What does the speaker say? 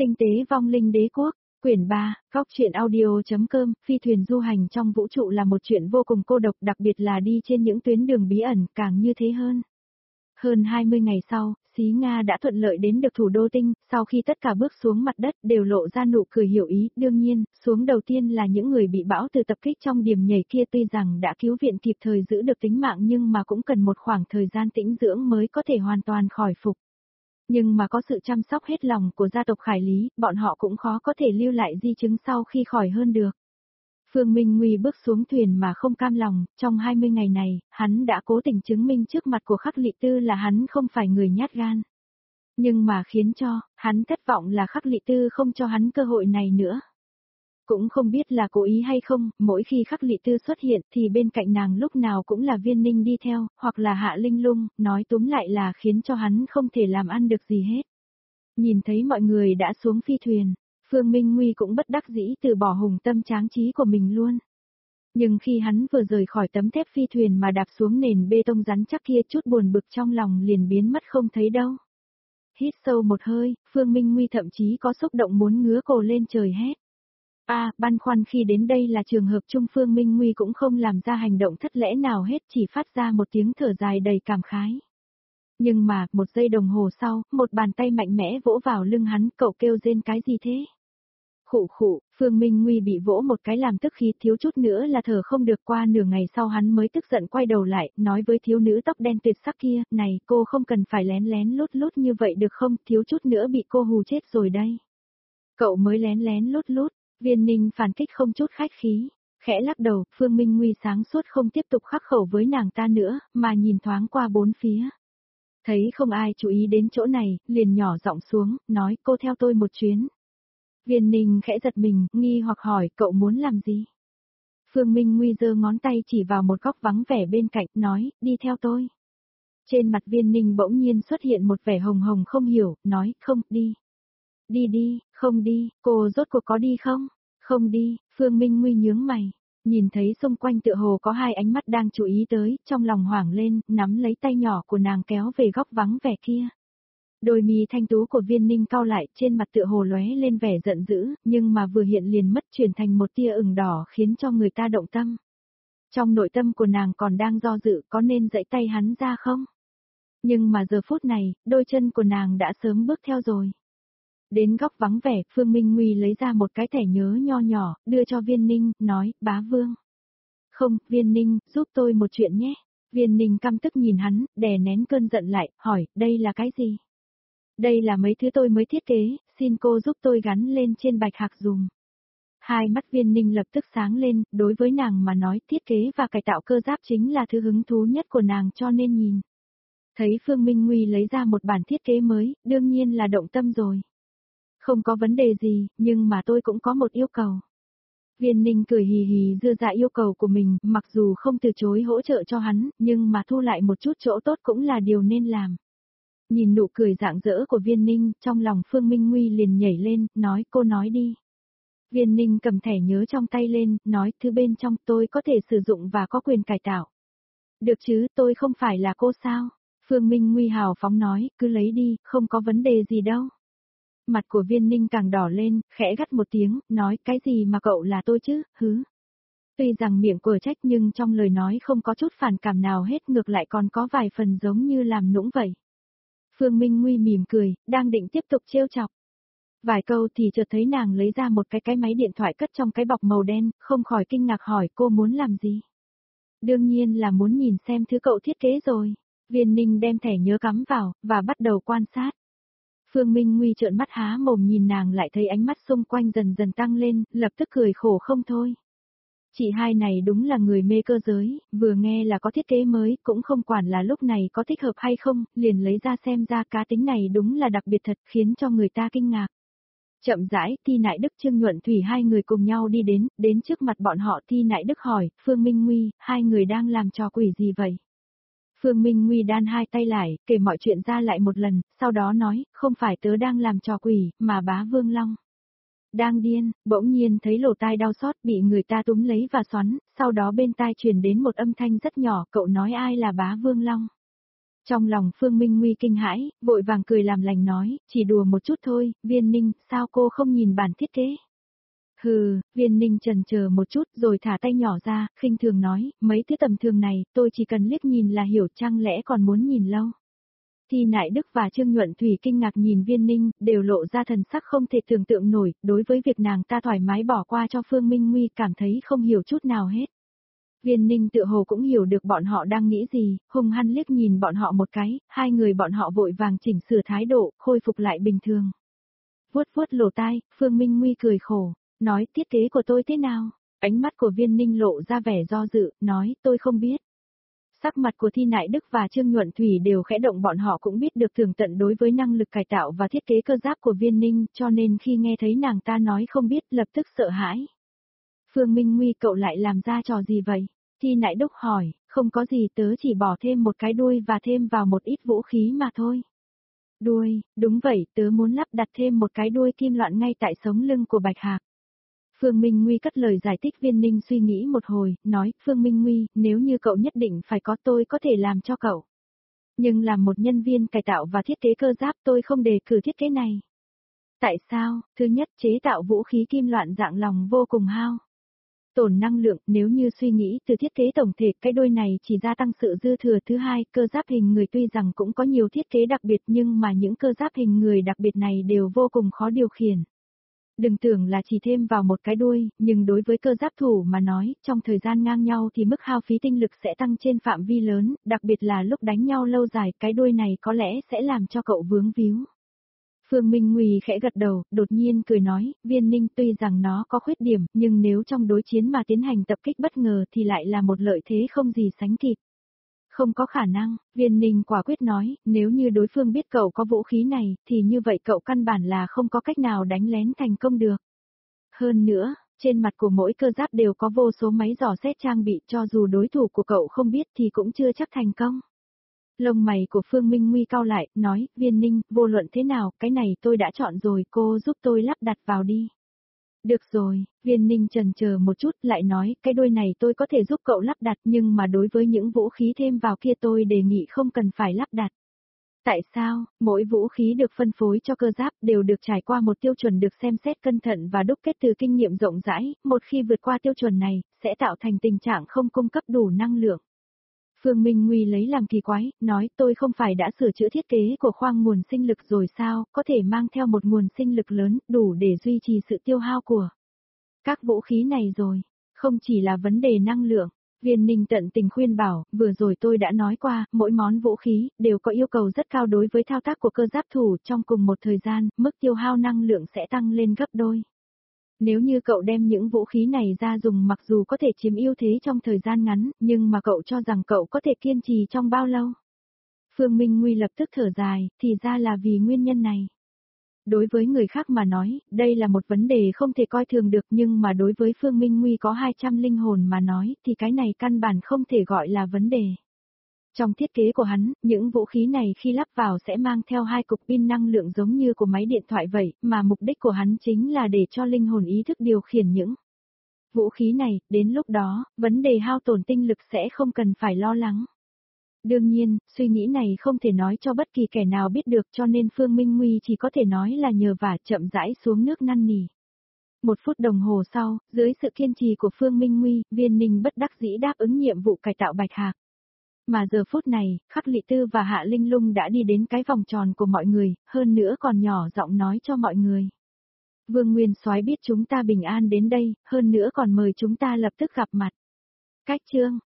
Tinh tế vong linh đế quốc, quyển 3, góc truyện audio.com, phi thuyền du hành trong vũ trụ là một chuyện vô cùng cô độc, đặc biệt là đi trên những tuyến đường bí ẩn, càng như thế hơn. Hơn 20 ngày sau, Xí Nga đã thuận lợi đến được thủ đô Tinh, sau khi tất cả bước xuống mặt đất đều lộ ra nụ cười hiểu ý, đương nhiên, xuống đầu tiên là những người bị bão từ tập kích trong điểm nhảy kia, tuy rằng đã cứu viện kịp thời giữ được tính mạng nhưng mà cũng cần một khoảng thời gian tĩnh dưỡng mới có thể hoàn toàn khỏi phục. Nhưng mà có sự chăm sóc hết lòng của gia tộc Khải Lý, bọn họ cũng khó có thể lưu lại di chứng sau khi khỏi hơn được. Phương Minh Nguy bước xuống thuyền mà không cam lòng, trong 20 ngày này, hắn đã cố tình chứng minh trước mặt của Khắc Lị Tư là hắn không phải người nhát gan. Nhưng mà khiến cho, hắn thất vọng là Khắc Lị Tư không cho hắn cơ hội này nữa. Cũng không biết là cố ý hay không, mỗi khi Khắc Lị Tư xuất hiện thì bên cạnh nàng lúc nào cũng là Viên Ninh đi theo, hoặc là Hạ Linh Lung, nói túm lại là khiến cho hắn không thể làm ăn được gì hết. Nhìn thấy mọi người đã xuống phi thuyền, Phương Minh Nguy cũng bất đắc dĩ từ bỏ hùng tâm tráng trí của mình luôn. Nhưng khi hắn vừa rời khỏi tấm thép phi thuyền mà đạp xuống nền bê tông rắn chắc kia, chút buồn bực trong lòng liền biến mất không thấy đâu. Hít sâu một hơi, Phương Minh Nguy thậm chí có xúc động muốn ngứa cổ lên trời hét. Băn khoăn khi đến đây là trường hợp chung, Phương Minh Nguy cũng không làm ra hành động thất lễ nào hết, chỉ phát ra một tiếng thở dài đầy cảm khái. Nhưng mà, một giây đồng hồ sau, một bàn tay mạnh mẽ vỗ vào lưng hắn, cậu kêu rên cái gì thế? Khụ khụ, Phương Minh Nguy bị vỗ một cái làm tức khí, thiếu chút nữa là thở không được. Qua nửa ngày sau hắn mới tức giận quay đầu lại, nói với thiếu nữ tóc đen tuyệt sắc kia, này cô không cần phải lén lén lút lút như vậy được không, thiếu chút nữa bị cô hù chết rồi đây. Cậu mới lén lén lút lút, Viên Ninh phản kích không chút khách khí, khẽ lắc đầu, Phương Minh Nguy sáng suốt không tiếp tục khắc khẩu với nàng ta nữa, mà nhìn thoáng qua bốn phía. Thấy không ai chú ý đến chỗ này, liền nhỏ giọng xuống, nói cô theo tôi một chuyến. Viên Ninh khẽ giật mình, nghi hoặc hỏi cậu muốn làm gì? Phương Minh Nguy giơ ngón tay chỉ vào một góc vắng vẻ bên cạnh, nói, đi theo tôi. Trên mặt Viên Ninh bỗng nhiên xuất hiện một vẻ hồng hồng không hiểu, nói, không, đi. Đi, không đi, cô rốt cuộc có đi không? Không đi, Phương Minh Nguy nhướng mày. Nhìn thấy xung quanh tựa hồ có hai ánh mắt đang chú ý tới, trong lòng hoảng lên, nắm lấy tay nhỏ của nàng kéo về góc vắng vẻ kia. Đôi mi thanh tú của Viên Ninh cau lại, trên mặt tựa hồ lóe lên vẻ giận dữ, nhưng mà vừa hiện liền mất, chuyển thành một tia ửng đỏ khiến cho người ta động tâm. Trong nội tâm của nàng còn đang do dự có nên giãy tay hắn ra không? Nhưng mà giờ phút này, đôi chân của nàng đã sớm bước theo rồi. Đến góc vắng vẻ, Phương Minh Nguy lấy ra một cái thẻ nhớ nho nhỏ, đưa cho Viên Ninh, nói, bá vương. Không, Viên Ninh, giúp tôi một chuyện nhé. Viên Ninh căm tức nhìn hắn, đè nén cơn giận lại, hỏi, đây là cái gì? Đây là mấy thứ tôi mới thiết kế, xin cô giúp tôi gắn lên trên bạch hạc dùm. Hai mắt Viên Ninh lập tức sáng lên, đối với nàng mà nói thiết kế và cải tạo cơ giáp chính là thứ hứng thú nhất của nàng cho nên nhìn. Thấy Phương Minh Nguy lấy ra một bản thiết kế mới, đương nhiên là động tâm rồi. Không có vấn đề gì, nhưng mà tôi cũng có một yêu cầu. Viên Ninh cười hì hì đưa ra yêu cầu của mình, mặc dù không từ chối hỗ trợ cho hắn, nhưng mà thu lại một chút chỗ tốt cũng là điều nên làm. Nhìn nụ cười rạng rỡ của Viên Ninh, trong lòng Phương Minh Nguy liền nhảy lên, nói cô nói đi. Viên Ninh cầm thẻ nhớ trong tay lên, nói thứ bên trong tôi có thể sử dụng và có quyền cải tạo. Được chứ, tôi không phải là cô sao? Phương Minh Nguy hào phóng nói, cứ lấy đi, không có vấn đề gì đâu. Mặt của Viên Ninh càng đỏ lên, khẽ gắt một tiếng, nói cái gì mà cậu là tôi chứ, hứ. Tuy rằng miệng quở trách nhưng trong lời nói không có chút phản cảm nào hết, ngược lại còn có vài phần giống như làm nũng vậy. Phương Minh Nguy mỉm cười, đang định tiếp tục trêu chọc. Vài câu thì chợt thấy nàng lấy ra một cái máy điện thoại cất trong cái bọc màu đen, không khỏi kinh ngạc hỏi cô muốn làm gì. Đương nhiên là muốn nhìn xem thứ cậu thiết kế rồi. Viên Ninh đem thẻ nhớ cắm vào, và bắt đầu quan sát. Phương Minh Nguy trợn mắt há mồm nhìn nàng, lại thấy ánh mắt xung quanh dần dần tăng lên, lập tức cười khổ không thôi. Chị hai này đúng là người mê cơ giới, vừa nghe là có thiết kế mới, cũng không quản là lúc này có thích hợp hay không, liền lấy ra xem ra cá tính này đúng là đặc biệt thật, khiến cho người ta kinh ngạc. Chậm rãi, Thi Nại Đức Trương Nhuận Thủy hai người cùng nhau đi đến trước mặt bọn họ. Thi Nại Đức hỏi, Phương Minh Nguy, hai người đang làm trò quỷ gì vậy? Phương Minh Nguy đan hai tay lại, kể mọi chuyện ra lại một lần, sau đó nói, không phải tớ đang làm trò quỷ, mà bá Vương Long. Đang điên, bỗng nhiên thấy lỗ tai đau xót, bị người ta túm lấy và xoắn, sau đó bên tai truyền đến một âm thanh rất nhỏ, cậu nói ai là bá Vương Long? Trong lòng Phương Minh Nguy kinh hãi, vội vàng cười làm lành nói, chỉ đùa một chút thôi, Viên Ninh, sao cô không nhìn bản thiết kế? Hừ, Viên Ninh chần chờ một chút rồi thả tay nhỏ ra, khinh thường nói, mấy thứ tầm thường này, tôi chỉ cần liếc nhìn là hiểu, chẳng lẽ còn muốn nhìn lâu. Thi Nại Đức và Trương Nhuận Thủy kinh ngạc nhìn Viên Ninh, đều lộ ra thần sắc không thể tưởng tượng nổi, đối với việc nàng ta thoải mái bỏ qua cho Phương Minh Nguy cảm thấy không hiểu chút nào hết. Viên Ninh tự hồ cũng hiểu được bọn họ đang nghĩ gì, hung hăng liếc nhìn bọn họ một cái, hai người bọn họ vội vàng chỉnh sửa thái độ, khôi phục lại bình thường. Vuốt vuốt lỗ tai, Phương Minh Nguy cười khổ, nói thiết kế của tôi thế nào? Ánh mắt của Viên Ninh lộ ra vẻ do dự, nói tôi không biết. Sắc mặt của Thi Nại Đức và Trương Nhuận Thủy đều khẽ động, bọn họ cũng biết được tường tận đối với năng lực cải tạo và thiết kế cơ giáp của Viên Ninh, cho nên khi nghe thấy nàng ta nói không biết lập tức sợ hãi. Phương Minh Nguy, cậu lại làm ra trò gì vậy? Thi Nại Đức hỏi, không có gì, tớ chỉ bỏ thêm một cái đuôi và thêm vào một ít vũ khí mà thôi. Đuôi, đúng vậy, tớ muốn lắp đặt thêm một cái đuôi kim loại ngay tại sống lưng của Bạch Hạc. Phương Minh Nguy cất lời giải thích. Viên Ninh suy nghĩ một hồi, nói, Phương Minh Nguy, nếu như cậu nhất định phải có tôi có thể làm cho cậu. Nhưng làm một nhân viên cải tạo và thiết kế cơ giáp tôi không đề cử thiết kế này. Tại sao? Thứ nhất, chế tạo vũ khí kim loại dạng lòng vô cùng hao tổn năng lượng, nếu như suy nghĩ từ thiết kế tổng thể, cái đôi này chỉ gia tăng sự dư thừa. Thứ hai, cơ giáp hình người tuy rằng cũng có nhiều thiết kế đặc biệt nhưng mà những cơ giáp hình người đặc biệt này đều vô cùng khó điều khiển. Đừng tưởng là chỉ thêm vào một cái đuôi, nhưng đối với cơ giáp thủ mà nói, trong thời gian ngang nhau thì mức hao phí tinh lực sẽ tăng trên phạm vi lớn, đặc biệt là lúc đánh nhau lâu dài, cái đuôi này có lẽ sẽ làm cho cậu vướng víu. Phương Minh Nguy khẽ gật đầu, đột nhiên cười nói, Viên Ninh, tuy rằng nó có khuyết điểm, nhưng nếu trong đối chiến mà tiến hành tập kích bất ngờ thì lại là một lợi thế không gì sánh kịp. Không có khả năng, Viên Ninh quả quyết nói, nếu như đối phương biết cậu có vũ khí này, thì như vậy cậu căn bản là không có cách nào đánh lén thành công được. Hơn nữa, trên mặt của mỗi cơ giáp đều có vô số máy dò xét trang bị, cho dù đối thủ của cậu không biết thì cũng chưa chắc thành công. Lông mày của Phương Minh Nguy cau lại, nói, Viên Ninh, vô luận thế nào, cái này tôi đã chọn rồi, cô giúp tôi lắp đặt vào đi. Được rồi, Viên Ninh chần chờ một chút, lại nói, cái đuôi này tôi có thể giúp cậu lắp đặt, nhưng mà đối với những vũ khí thêm vào kia tôi đề nghị không cần phải lắp đặt. Tại sao? Mỗi vũ khí được phân phối cho cơ giáp đều được trải qua một tiêu chuẩn được xem xét cẩn thận và đúc kết từ kinh nghiệm rộng rãi, một khi vượt qua tiêu chuẩn này, sẽ tạo thành tình trạng không cung cấp đủ năng lượng. Phương Minh Nguy lấy làm kỳ quái, nói, tôi không phải đã sửa chữa thiết kế của khoang nguồn sinh lực rồi sao, có thể mang theo một nguồn sinh lực lớn, đủ để duy trì sự tiêu hao của các vũ khí này rồi. Không chỉ là vấn đề năng lượng, Viên Ninh tận tình khuyên bảo, vừa rồi tôi đã nói qua, mỗi món vũ khí đều có yêu cầu rất cao đối với thao tác của cơ giáp thủ, trong cùng một thời gian, mức tiêu hao năng lượng sẽ tăng lên gấp đôi. Nếu như cậu đem những vũ khí này ra dùng, mặc dù có thể chiếm ưu thế trong thời gian ngắn, nhưng mà cậu cho rằng cậu có thể kiên trì trong bao lâu? Phương Minh Nguy lập tức thở dài, thì ra là vì nguyên nhân này. Đối với người khác mà nói, đây là một vấn đề không thể coi thường được, nhưng mà đối với Phương Minh Nguy có 200 linh hồn mà nói, thì cái này căn bản không thể gọi là vấn đề. Trong thiết kế của hắn, những vũ khí này khi lắp vào sẽ mang theo hai cục pin năng lượng giống như của máy điện thoại vậy, mà mục đích của hắn chính là để cho linh hồn ý thức điều khiển những vũ khí này, đến lúc đó, vấn đề hao tổn tinh lực sẽ không cần phải lo lắng. Đương nhiên, suy nghĩ này không thể nói cho bất kỳ kẻ nào biết được, cho nên Phương Minh Nguy chỉ có thể nói là nhờ vả chậm rãi xuống nước năn nỉ. 1 phút đồng hồ sau, dưới sự kiên trì của Phương Minh Nguy, Viên Ninh bất đắc dĩ đáp ứng nhiệm vụ cải tạo Bạch Hạc. Mà giờ phút này, Khắc Lị Tư và Hạ Linh Lung đã đi đến cái vòng tròn của mọi người, hơn nữa còn nhỏ giọng nói cho mọi người. Vương Nguyên Soái biết chúng ta bình an đến đây, hơn nữa còn mời chúng ta lập tức gặp mặt. Cách chương